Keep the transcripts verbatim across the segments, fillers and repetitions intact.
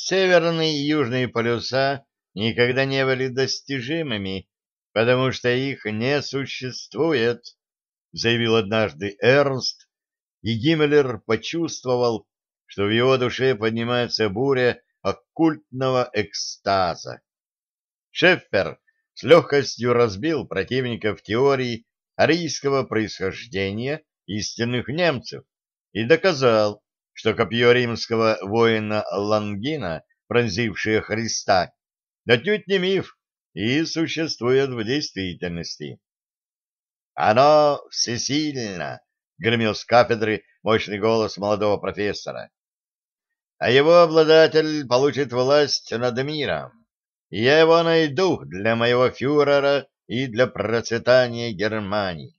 Северные и южные полюса никогда не были достижимыми, потому что их не существует, заявил однажды Эрнст, и Гиммлер почувствовал, что в его душе поднимается буря оккультного экстаза. Шеффер с легкостью разбил противников теории арийского происхождения истинных немцев и доказал, что копье римского воина Лангина, пронзившее Христа, отнюдь не миф и существует в действительности. «Оно всесильно!» — гремел с кафедры мощный голос молодого профессора. «А его обладатель получит власть над миром. И я его найду для моего фюрера и для процветания Германии».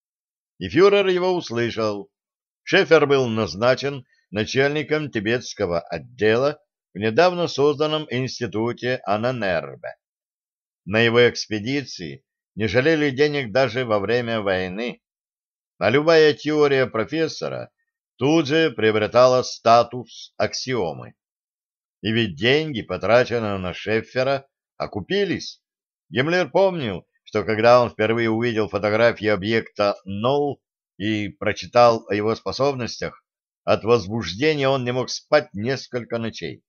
И фюрер его услышал. Шефер был назначен начальником тибетского отдела в недавно созданном институте Ананербе. На его экспедиции не жалели денег даже во время войны, а любая теория профессора тут же приобретала статус аксиомы. И ведь деньги, потраченные на Шеффера, окупились. Гиммлер помнил, что когда он впервые увидел фотографии объекта Нолл и прочитал о его способностях, от возбуждения он не мог спать несколько ночей.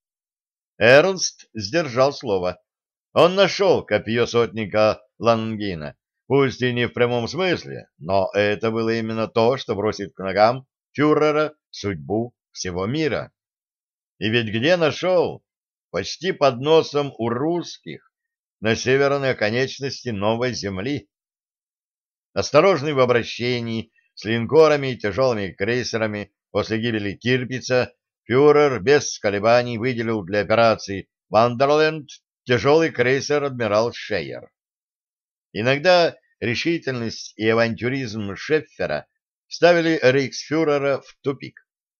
Эрнст сдержал слово. Он нашел копье сотника Лангина, пусть и не в прямом смысле, но это было именно то, что бросит к ногам фюрера судьбу всего мира. И ведь где нашел? Почти под носом у русских, на северной оконечности новой земли. Осторожный в обращении с линкорами и тяжелыми крейсерами после гибели Тирпица, фюрер без колебаний выделил для операции «Вандерленд» тяжелый крейсер «Адмирал Шейер». Иногда решительность и авантюризм Шеффера ставили рейхсфюрера в тупик.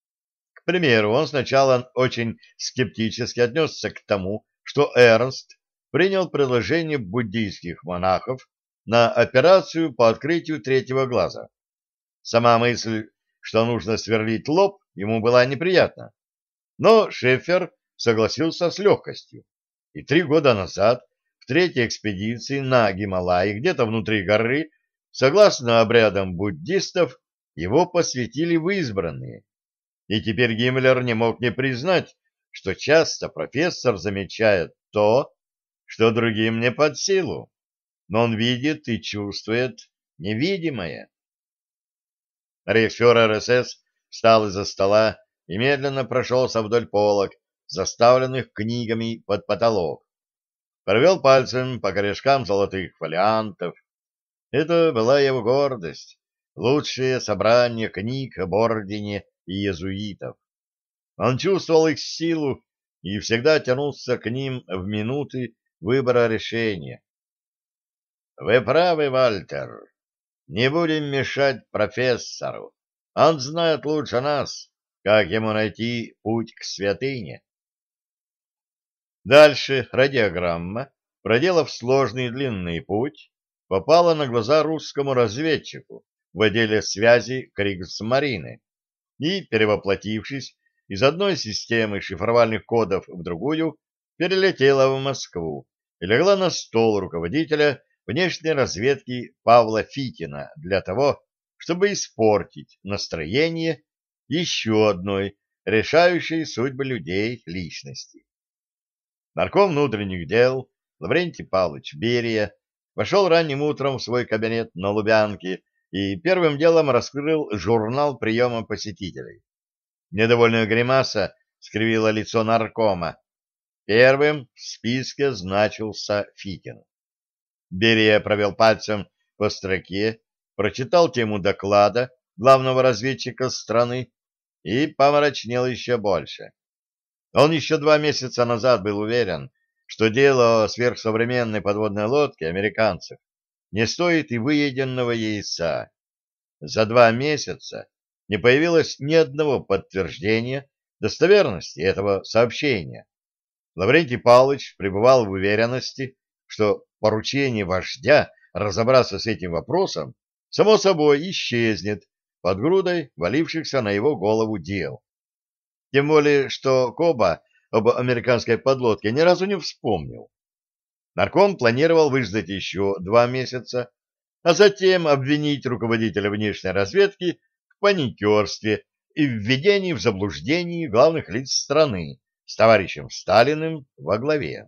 К примеру, он сначала очень скептически отнесся к тому, что Эрнст принял предложение буддийских монахов на операцию по открытию третьего глаза. Сама мысль, что нужно сверлить лоб, ему была неприятна. Но Шеффер согласился с легкостью. И три года назад в третьей экспедиции на Гималаи, где-то внутри горы, согласно обрядам буддистов, его посвятили в избранные. И теперь Гиммлер не мог не признать, что часто профессор замечает то, что другим не под силу, но он видит и чувствует невидимое. Рейхсфюрер СС встал из-за стола и медленно прошелся вдоль полок, заставленных книгами под потолок. Провел пальцем по корешкам золотых фолиантов. Это была его гордость, лучшее собрание книг об ордене и иезуитов. Он чувствовал их силу и всегда тянулся к ним в минуты выбора решения. «Вы правы, Вальтер. Не будем мешать профессору. Он знает лучше нас, как ему найти путь к святыне». Дальше радиограмма, проделав сложный и длинный путь, попала на глаза русскому разведчику в отделе связи Кригсмарины и, перевоплотившись из одной системы шифровальных кодов в другую, перелетела в Москву и легла на стол руководителя внешней разведки Павла Фитина для того, чтобы испортить настроение еще одной решающей судьбы людей личности. Нарком внутренних дел Лаврентий Павлович Берия вошел ранним утром в свой кабинет на Лубянке и первым делом раскрыл журнал приема посетителей. Недовольная гримаса скривила лицо наркома. Первым в списке значился Фитин. Берия провел пальцем по строке, прочитал тему доклада главного разведчика страны и помрачнел еще больше. Он еще два месяца назад был уверен, что дело о сверхсовременной подводной лодке американцев не стоит и выеденного яйца. За два месяца не появилось ни одного подтверждения достоверности этого сообщения. Лаврентий Павлович пребывал в уверенности, что поручение вождя разобраться с этим вопросом само собой исчезнет под грудой валившихся на его голову дел. Тем более, что Коба об американской подлодке ни разу не вспомнил. Нарком планировал выждать еще два месяца, а затем обвинить руководителя внешней разведки в паникерстве и введении в заблуждение главных лиц страны с товарищем Сталиным во главе.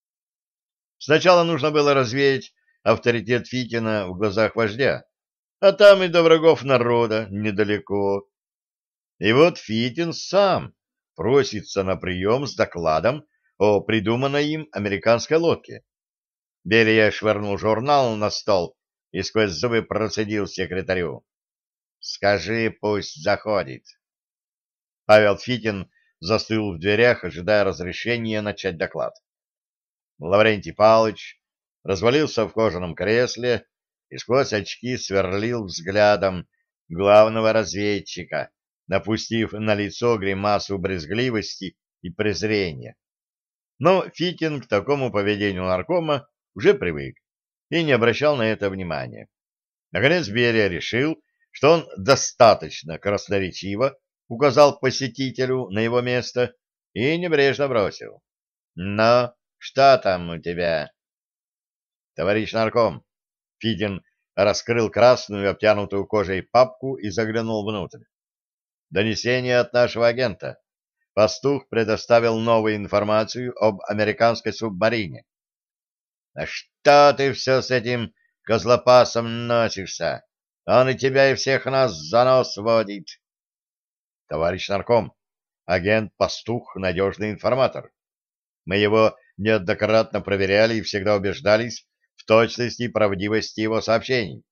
Сначала нужно было развеять авторитет Фитина в глазах вождя, а там и до врагов народа недалеко. И вот Фитин сам просится на прием с докладом о придуманной им американской лодке. Берия швырнул журнал на стол и сквозь зубы процедил секретарю: «Скажи, пусть заходит». Павел Фитин застыл в дверях, ожидая разрешения начать доклад. Лаврентий Павлович развалился в кожаном кресле и сквозь очки сверлил взглядом главного разведчика, напустив на лицо гримасу брезгливости и презрения. Но Фитин к такому поведению наркома уже привык и не обращал на это внимания. Наконец Берия решил, что он достаточно красноречиво указал посетителю на его место и небрежно бросил: «Но что там у тебя?» «Товарищ нарком», — Фитин раскрыл красную, обтянутую кожей папку и заглянул внутрь. «Донесение от нашего агента. Пастух предоставил новую информацию об американской субмарине». «А что ты все с этим козлопасом носишься? Он и тебя, и всех нас за нос водит». «Товарищ нарком, агент Пастух — надежный информатор. Мы его неоднократно проверяли и всегда убеждались в точности и правдивости его сообщений».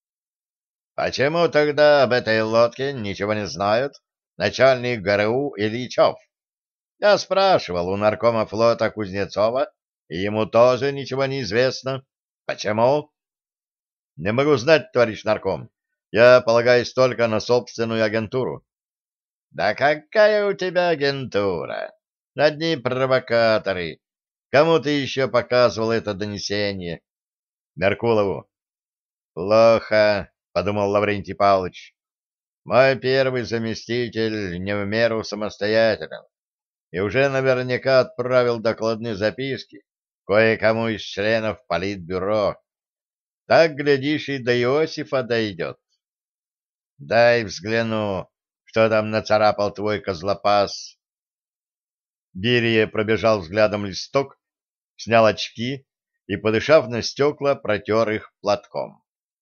«Почему тогда об этой лодке ничего не знают начальник ГРУ Ильичев? Я спрашивал у наркома флота Кузнецова, и ему тоже ничего не известно. Почему?» «Не могу знать, товарищ нарком. Я полагаюсь только на собственную агентуру». «Да какая у тебя агентура? Одни провокаторы. Кому ты еще показывал это донесение?» «Меркулову». «Плохо», — подумал Лаврентий Павлович. «Мой первый заместитель не в меру самостоятелен и уже наверняка отправил докладные записки кое-кому из членов политбюро. Так, глядишь, и до Иосифа дойдет. Дай взгляну, что там нацарапал твой козлопас». Берия пробежал взглядом листок, снял очки и, подышав на стекла, протер их платком.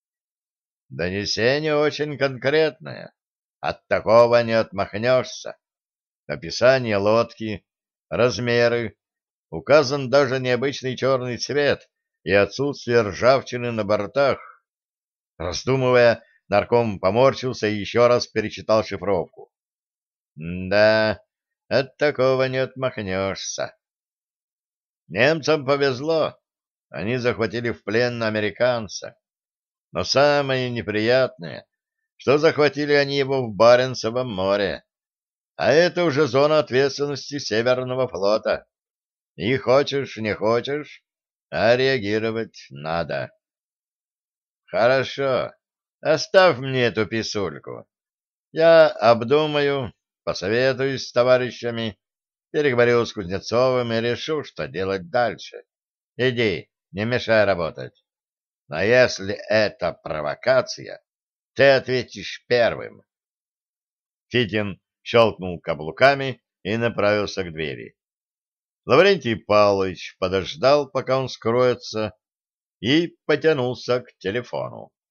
«Донесение очень конкретное. От такого не отмахнешься. Описание лодки, размеры, указан даже необычный черный цвет и отсутствие ржавчины на бортах». Раздумывая, нарком поморщился и еще раз перечитал шифровку. «Да, от такого не отмахнешься. Немцам повезло, они захватили в плен американца. Но самое неприятное, что захватили они его в Баренцевом море, а это уже зона ответственности Северного флота. И хочешь, не хочешь, а реагировать надо». «Хорошо, оставь мне эту писульку. Я обдумаю, посоветуюсь с товарищами, переговорю с Кузнецовым и решу, что делать дальше. Иди, не мешай работать. Но если это провокация, ты ответишь первым». Фитин щелкнул каблуками и направился к двери. Лаврентий Павлович подождал, пока он скроется, и потянулся к телефону.